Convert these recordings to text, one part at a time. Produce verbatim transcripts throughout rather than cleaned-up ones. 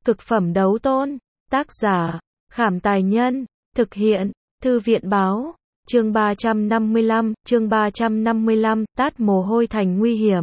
Cực phẩm đấu tôn. Tác giả, Khảm Tài Nhân. Thực hiện, Thư viện Báo. Chương ba trăm năm mươi lăm, chương ba trăm năm mươi lăm, tát mồ hôi thành nguy hiểm.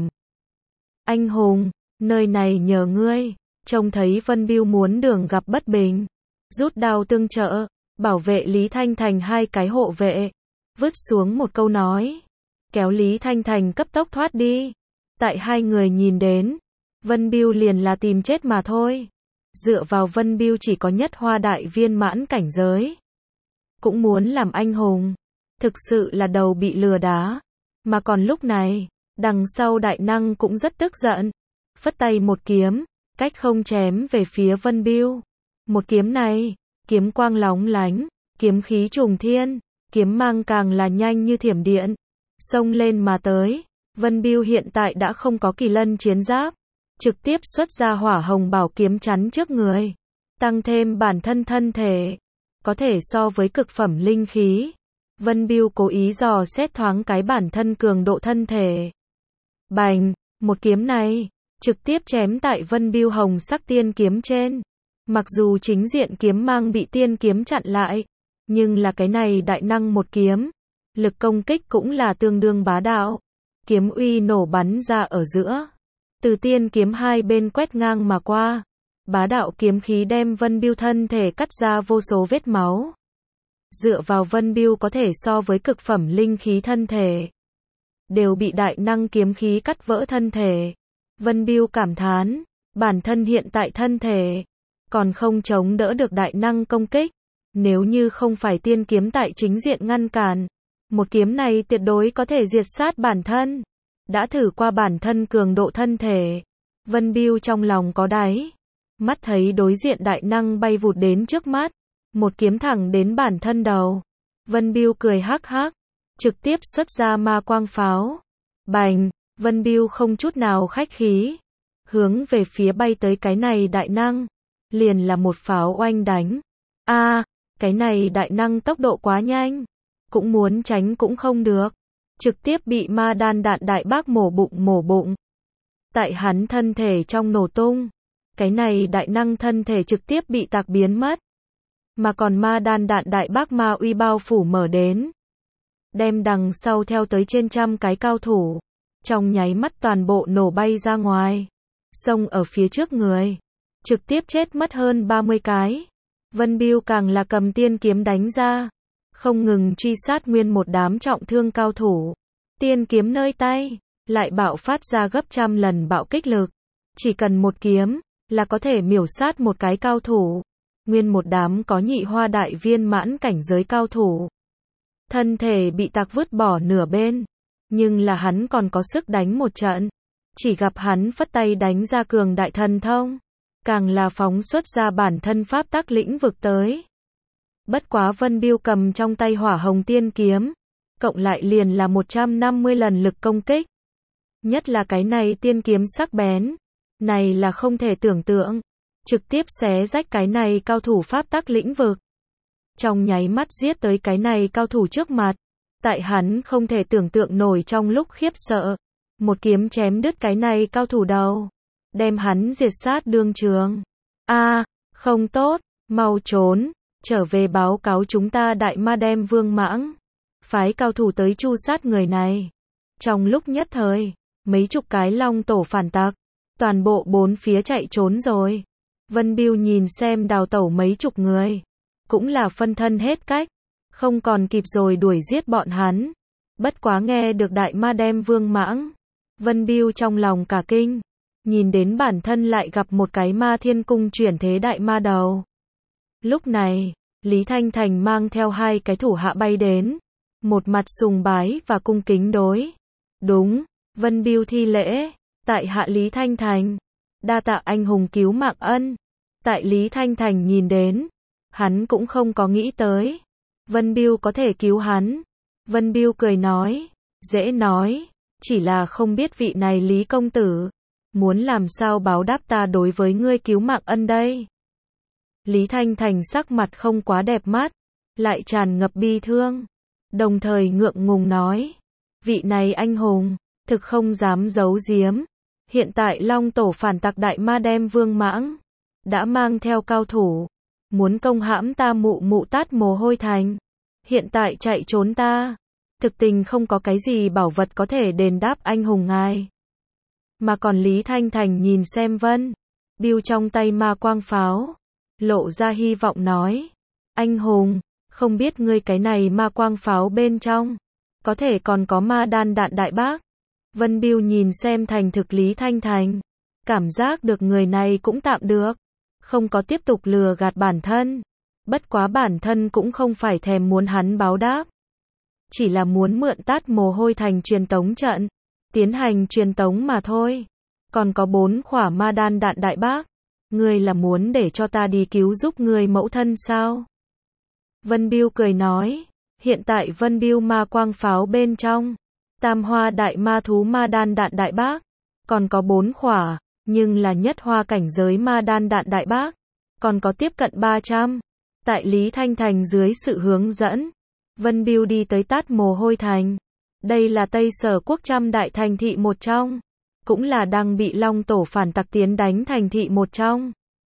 Anh hùng, nơi này nhờ ngươi. Trông thấy Vân Bưu muốn đường gặp bất bình, rút đao tương trợ, bảo vệ Lý Thanh Thành hai cái hộ vệ, vứt xuống một câu nói, kéo Lý Thanh Thành cấp tốc thoát đi. Tại hai người nhìn đến, Vân Bưu liền là tìm chết mà thôi. Dựa vào Vân Bưu chỉ có nhất hoa đại viên mãn cảnh giới, cũng muốn làm anh hùng, thực sự là đầu bị lừa đá. Mà còn lúc này, đằng sau đại năng cũng rất tức giận, phất tay một kiếm, cách không chém về phía Vân Bưu. Một kiếm này, kiếm quang lóng lánh, kiếm khí trùng thiên, kiếm mang càng là nhanh như thiểm điện, xông lên mà tới. Vân Bưu hiện tại đã không có kỳ lân chiến giáp, trực tiếp xuất ra hỏa hồng bảo kiếm chắn trước người, tăng thêm bản thân thân thể, có thể so với cực phẩm linh khí. Vân Bưu cố ý dò xét thoáng cái bản thân cường độ thân thể. Bành, một kiếm này, trực tiếp chém tại Vân Bưu hồng sắc tiên kiếm trên. Mặc dù chính diện kiếm mang bị tiên kiếm chặn lại, nhưng là cái này đại năng một kiếm, lực công kích cũng là tương đương bá đạo. Kiếm uy nổ bắn ra ở giữa, từ tiên kiếm hai bên quét ngang mà qua, bá đạo kiếm khí đem Vân Bưu thân thể cắt ra vô số vết máu. Dựa vào Vân Bưu có thể so với cực phẩm linh khí thân thể, đều bị đại năng kiếm khí cắt vỡ thân thể. Vân Bưu cảm thán, bản thân hiện tại thân thể còn không chống đỡ được đại năng công kích. Nếu như không phải tiên kiếm tại chính diện ngăn cản, một kiếm này tuyệt đối có thể diệt sát bản thân. Đã thử qua bản thân cường độ thân thể, Vân Bưu trong lòng có đáy. Mắt thấy đối diện đại năng bay vụt đến trước mắt, một kiếm thẳng đến bản thân đầu. Vân Bưu cười hắc hắc, trực tiếp xuất ra ma quang pháo. Bành, Vân Bưu không chút nào khách khí, hướng về phía bay tới cái này đại năng, liền là một pháo oanh đánh. A, à, cái này đại năng tốc độ quá nhanh, cũng muốn tránh cũng không được, trực tiếp bị ma đan đạn đại bác mổ bụng mổ bụng. Tại hắn thân thể trong nổ tung, cái này đại năng thân thể trực tiếp bị tạc biến mất. Mà còn ma đan đạn đại bác ma uy bao phủ mở đến, đem đằng sau theo tới trên trăm cái cao thủ, trong nháy mắt toàn bộ nổ bay ra ngoài, xông ở phía trước người, trực tiếp chết mất hơn ba mươi cái. Vân Bưu càng là cầm tiên kiếm đánh ra, không ngừng truy sát nguyên một đám trọng thương cao thủ. Tiên kiếm nơi tay, lại bạo phát ra gấp trăm lần bạo kích lực. Chỉ cần một kiếm, là có thể miểu sát một cái cao thủ. Nguyên một đám có nhị hoa đại viên mãn cảnh giới cao thủ, thân thể bị tạc vứt bỏ nửa bên. Nhưng là hắn còn có sức đánh một trận. Chỉ gặp hắn phất tay đánh ra cường đại thần thông, càng là phóng xuất ra bản thân pháp tắc lĩnh vực tới. Bất quá Vân Bưu cầm trong tay hỏa hồng tiên kiếm, cộng lại liền là một trăm năm mươi lần lực công kích. Nhất là cái này tiên kiếm sắc bén, này là không thể tưởng tượng, trực tiếp xé rách cái này cao thủ pháp tắc lĩnh vực. Trong nháy mắt giết tới cái này cao thủ trước mặt, tại hắn không thể tưởng tượng nổi trong lúc khiếp sợ, một kiếm chém đứt cái này cao thủ đầu, đem hắn diệt sát đương trường. A, à, không tốt, mau trốn, trở về báo cáo chúng ta đại ma đem vương mãng, phái cao thủ tới tru sát người này. Trong lúc nhất thời, mấy chục cái long tổ phản tặc, toàn bộ bốn phía chạy trốn rồi. Vân Bưu nhìn xem đào tẩu mấy chục người, cũng là phân thân hết cách, không còn kịp rồi đuổi giết bọn hắn. Bất quá nghe được đại ma đem vương mãng, Vân Bưu trong lòng cả kinh, nhìn đến bản thân lại gặp một cái ma thiên cung chuyển thế đại ma đầu. Lúc này, Lý Thanh Thành mang theo hai cái thủ hạ bay đến, một mặt sùng bái và cung kính đối. Đúng, Vân Bưu thi lễ, tại hạ Lý Thanh Thành, đa tạ anh hùng cứu mạng ân. Tại Lý Thanh Thành nhìn đến, hắn cũng không có nghĩ tới Vân Bưu có thể cứu hắn. Vân Bưu cười nói, dễ nói, chỉ là không biết vị này Lý công tử muốn làm sao báo đáp ta đối với ngươi cứu mạng ân đây. Lý Thanh Thành sắc mặt không quá đẹp mắt, lại tràn ngập bi thương, đồng thời ngượng ngùng nói, vị này anh hùng, thực không dám giấu giếm, hiện tại Long Tổ phản tặc đại ma đem vương mãng, đã mang theo cao thủ, muốn công hãm ta Mụ Mụ Tát Mồ Hôi Thành. Hiện tại chạy trốn ta, thực tình không có cái gì bảo vật có thể đền đáp anh hùng ngài. Mà còn Lý Thanh Thành nhìn xem Vân Biêu trong tay ma quang pháo, lộ ra hy vọng nói, anh hùng, không biết ngươi cái này ma quang pháo bên trong, có thể còn có ma đan đạn đại bác. Vân Biêu nhìn xem thành thực Lý Thanh Thành, cảm giác được người này cũng tạm được, không có tiếp tục lừa gạt bản thân. Bất quá bản thân cũng không phải thèm muốn hắn báo đáp, chỉ là muốn mượn Tát Mồ Hôi Thành truyền tống trận, tiến hành truyền tống mà thôi. Còn có bốn khỏa ma đan đạn đại bác, ngươi là muốn để cho ta đi cứu giúp người mẫu thân sao? Vân Biêu cười nói, hiện tại Vân Biêu ma quang pháo bên trong, tam hoa đại ma thú ma đan đạn đại bác, còn có bốn khỏa, nhưng là nhất hoa cảnh giới ma đan đạn đại bác, còn có tiếp cận ba trăm. Tại Lý Thanh Thành dưới sự hướng dẫn, Vân Biêu đi tới Tát Mồ Hôi Thành. Đây là Tây Sở Quốc trăm đại thành thị một trong, cũng là đang bị Long Tổ phản tặc tiến đánh thành thị một trong.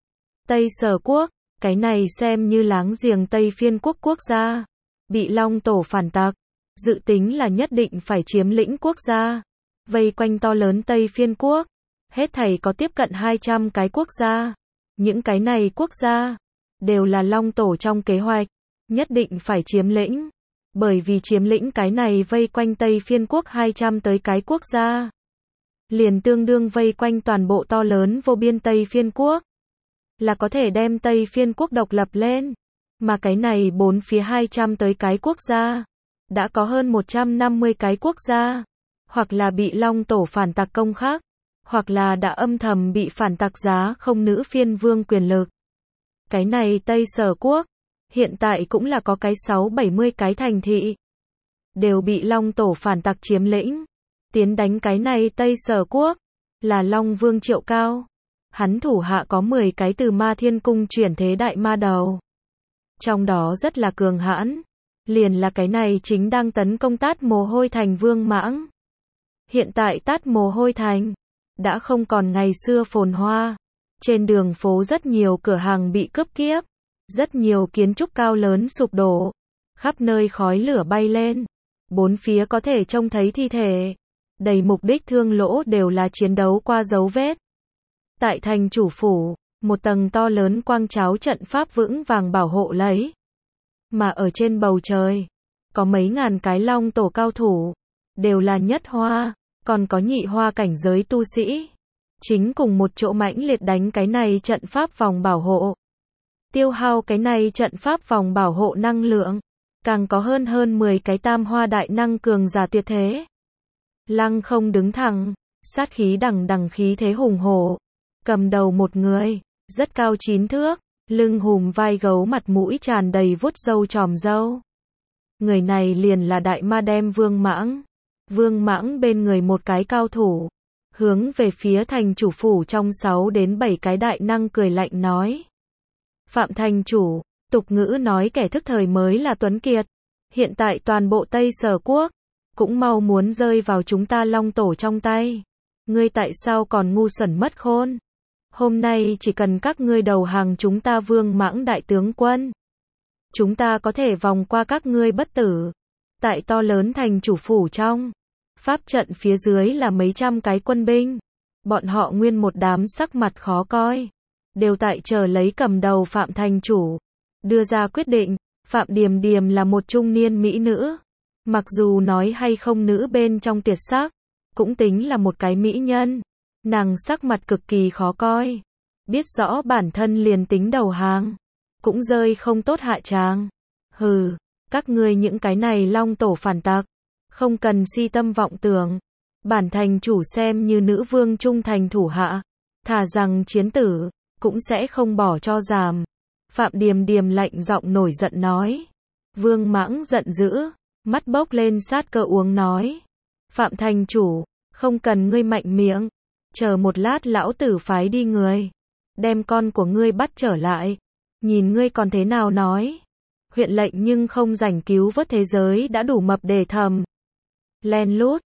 Tây Sở Quốc, cái này xem như láng giềng Tây Phiên Quốc quốc gia, bị Long Tổ phản tặc, dự tính là nhất định phải chiếm lĩnh quốc gia, vây quanh to lớn Tây Phiên Quốc, hết thảy có tiếp cận hai trăm cái quốc gia. Những cái này quốc gia đều là Long Tổ trong kế hoạch, nhất định phải chiếm lĩnh, bởi vì chiếm lĩnh cái này vây quanh Tây Phiên Quốc hai trăm tới cái quốc gia, liền tương đương vây quanh toàn bộ to lớn vô biên Tây Phiên Quốc, là có thể đem Tây Phiên Quốc độc lập lên. Mà cái này bốn phía hai trăm tới cái quốc gia, đã có hơn một trăm năm mươi cái quốc gia, hoặc là bị Long Tổ phản tặc công khắc, hoặc là đã âm thầm bị phản tặc giá không nữ phiên vương quyền lực. Cái này Tây Sở Quốc, hiện tại cũng là có cái sáu bảy mươi cái thành thị, đều bị Long Tổ phản tặc chiếm lĩnh. Tiến đánh cái này Tây Sở Quốc, là Long Vương Triệu Cao. Hắn thủ hạ có mười cái từ Ma Thiên Cung chuyển thế đại ma đầu. Trong đó rất là cường hãn, liền là cái này chính đang tấn công Tát Mồ Hôi Thành Vương Mãng. Hiện tại Tát Mồ Hôi Thành đã không còn ngày xưa phồn hoa. Trên đường phố rất nhiều cửa hàng bị cướp kiếp, rất nhiều kiến trúc cao lớn sụp đổ, khắp nơi khói lửa bay lên, bốn phía có thể trông thấy thi thể, đầy mục đích thương lỗ đều là chiến đấu qua dấu vết. Tại thành chủ phủ, một tầng to lớn quang cháo trận pháp vững vàng bảo hộ lấy. Mà ở trên bầu trời, có mấy ngàn cái Long Tổ cao thủ, đều là nhất hoa, còn có nhị hoa cảnh giới tu sĩ, chính cùng một chỗ mãnh liệt đánh cái này trận pháp vòng bảo hộ. Tiêu hao cái này trận pháp vòng bảo hộ năng lượng, càng có hơn hơn mười cái tam hoa đại năng cường giả tuyệt thế. Lăng không đứng thẳng, sát khí đằng đằng khí thế hùng hổ, cầm đầu một người, rất cao chín thước, lưng hùm vai gấu mặt mũi tràn đầy vuốt râu tròm râu. Người này liền là đại ma đem Vương Mãng. Vương Mãng bên người một cái cao thủ, hướng về phía thành chủ phủ trong sáu đến bảy cái đại năng cười lạnh nói. Phạm thành chủ, tục ngữ nói kẻ thức thời mới là tuấn kiệt. Hiện tại toàn bộ Tây Sở Quốc, cũng mau muốn rơi vào chúng ta Long Tổ trong tay. Ngươi tại sao còn ngu xuẩn mất khôn? Hôm nay chỉ cần các ngươi đầu hàng chúng ta Vương Mãng đại tướng quân, chúng ta có thể vòng qua các ngươi bất tử. Tại to lớn thành chủ phủ trong, pháp trận phía dưới là mấy trăm cái quân binh. Bọn họ nguyên một đám sắc mặt khó coi, đều tại chờ lấy cầm đầu Phạm thành chủ đưa ra quyết định. Phạm Điềm Điềm là một trung niên mỹ nữ, mặc dù nói hay không nữ bên trong tuyệt sắc, cũng tính là một cái mỹ nhân. Nàng sắc mặt cực kỳ khó coi, biết rõ bản thân liền tính đầu hàng, cũng rơi không tốt hạ tràng. Hừ, các ngươi những cái này Long Tổ phản tặc, không cần si tâm vọng tưởng. Bản thành chủ xem như nữ vương trung thành thủ hạ, thà rằng chiến tử, cũng sẽ không bỏ cho giảm. Phạm Điềm Điềm lạnh giọng nổi giận nói. Vương Mãng giận dữ, mắt bốc lên sát cơ uống nói. Phạm thành chủ, không cần ngươi mạnh miệng, chờ một lát lão tử phái đi người, đem con của ngươi bắt trở lại, nhìn ngươi còn thế nào nói. Huyện lệnh nhưng không rảnh cứu vớt thế giới đã đủ mập để thầm. Len lút,